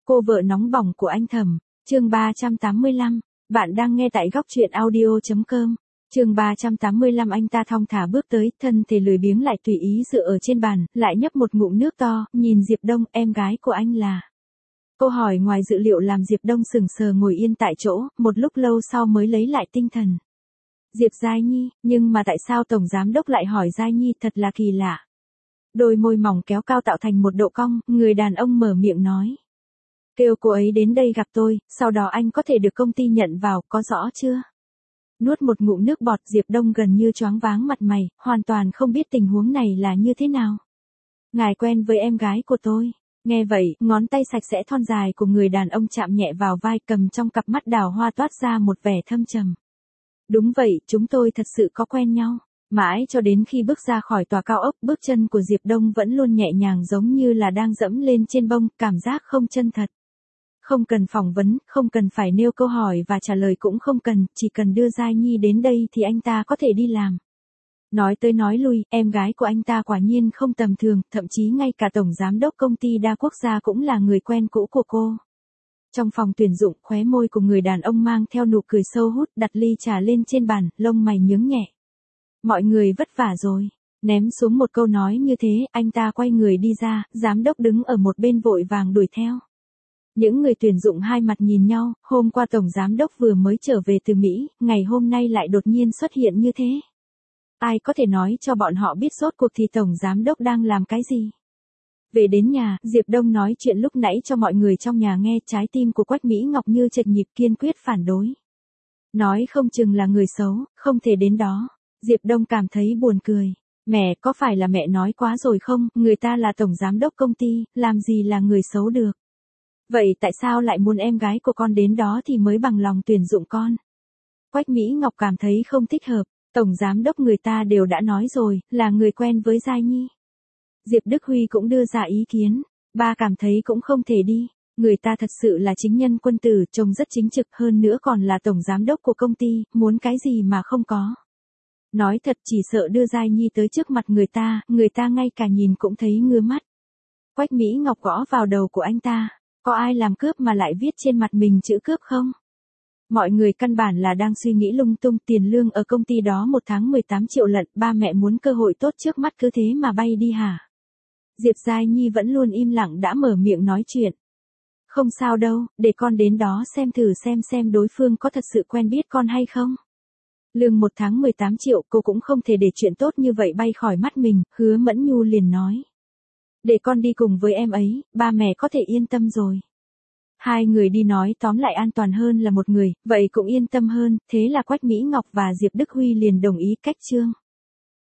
Cô vợ nóng bỏng của anh Thẩm, chương 385, bạn đang nghe tại góc truyện audio.com. Chương 385 anh ta thong thả bước tới, thân thể lười biếng lại tùy ý dựa ở trên bàn, lại nhấp một ngụm nước to, nhìn Diệp Đông, em gái của anh là. Câu hỏi ngoài dự liệu làm Diệp Đông sững sờ ngồi yên tại chỗ, một lúc lâu sau mới lấy lại tinh thần. Diệp Giai Nhi, nhưng mà tại sao Tổng Giám Đốc lại hỏi Giai Nhi, thật là kỳ lạ. Đôi môi mỏng kéo cao tạo thành một độ cong, người đàn ông mở miệng nói. Kêu cô ấy đến đây gặp tôi, sau đó anh có thể được công ty nhận vào, có rõ chưa? Nuốt một ngụm nước bọt, Diệp Đông gần như choáng váng mặt mày, hoàn toàn không biết tình huống này là như thế nào. Ngài quen với em gái của tôi. Nghe vậy, ngón tay sạch sẽ thon dài của người đàn ông chạm nhẹ vào vai, cầm trong cặp mắt đào hoa toát ra một vẻ thâm trầm. Đúng vậy, chúng tôi thật sự có quen nhau. Mãi cho đến khi bước ra khỏi tòa cao ốc, bước chân của Diệp Đông vẫn luôn nhẹ nhàng giống như là đang dẫm lên trên bông, cảm giác không chân thật. Không cần phỏng vấn, không cần phải nêu câu hỏi và trả lời cũng không cần, chỉ cần đưa Giai Nhi đến đây thì anh ta có thể đi làm. Nói tới nói lui, em gái của anh ta quả nhiên không tầm thường, thậm chí ngay cả Tổng Giám Đốc công ty đa quốc gia cũng là người quen cũ của cô. Trong phòng tuyển dụng, khóe môi của người đàn ông mang theo nụ cười sâu hút, đặt ly trà lên trên bàn, lông mày nhướng nhẹ. Mọi người vất vả rồi. Ném xuống một câu nói như thế, anh ta quay người đi ra, giám đốc đứng ở một bên vội vàng đuổi theo. Những người tuyển dụng hai mặt nhìn nhau, hôm qua Tổng Giám Đốc vừa mới trở về từ Mỹ, ngày hôm nay lại đột nhiên xuất hiện như thế. Ai có thể nói cho bọn họ biết rốt cuộc thì Tổng Giám Đốc đang làm cái gì? Về đến nhà, Diệp Đông nói chuyện lúc nãy cho mọi người trong nhà nghe, trái tim của Quách Mỹ Ngọc như chệch nhịp, kiên quyết phản đối. Nói không chừng là người xấu, không thể đến đó. Diệp Đông cảm thấy buồn cười. Mẹ, có phải là mẹ nói quá rồi không, người ta là Tổng Giám Đốc công ty, làm gì là người xấu được. Vậy tại sao lại muốn em gái của con đến đó thì mới bằng lòng tuyển dụng con? Quách Mỹ Ngọc cảm thấy không thích hợp, Tổng Giám Đốc người ta đều đã nói rồi, là người quen với Giai Nhi. Diệp Đức Huy cũng đưa ra ý kiến, ba cảm thấy cũng không thể đi. Người ta thật sự là chính nhân quân tử, trông rất chính trực, hơn nữa còn là Tổng Giám Đốc của công ty, muốn cái gì mà không có. Nói thật, chỉ sợ đưa Giai Nhi tới trước mặt người ta ngay cả nhìn cũng thấy ngứa mắt. Quách Mỹ Ngọc gõ vào đầu của anh ta, có ai làm cướp mà lại viết trên mặt mình chữ cướp không? Mọi người căn bản là đang suy nghĩ lung tung, tiền lương ở công ty đó một tháng 18 triệu lận, ba mẹ muốn cơ hội tốt trước mắt cứ thế mà bay đi hả? Diệp Giai Nhi vẫn luôn im lặng đã mở miệng nói chuyện. Không sao đâu, để con đến đó xem thử xem đối phương có thật sự quen biết con hay không. Lương một tháng 18 triệu, cô cũng không thể để chuyện tốt như vậy bay khỏi mắt mình, Hứa Mẫn Nhu liền nói. Để con đi cùng với em ấy, ba mẹ có thể yên tâm rồi. Hai người đi nói tóm lại an toàn hơn là một người, vậy cũng yên tâm hơn, thế là Quách Mỹ Ngọc và Diệp Đức Huy liền đồng ý cách trương.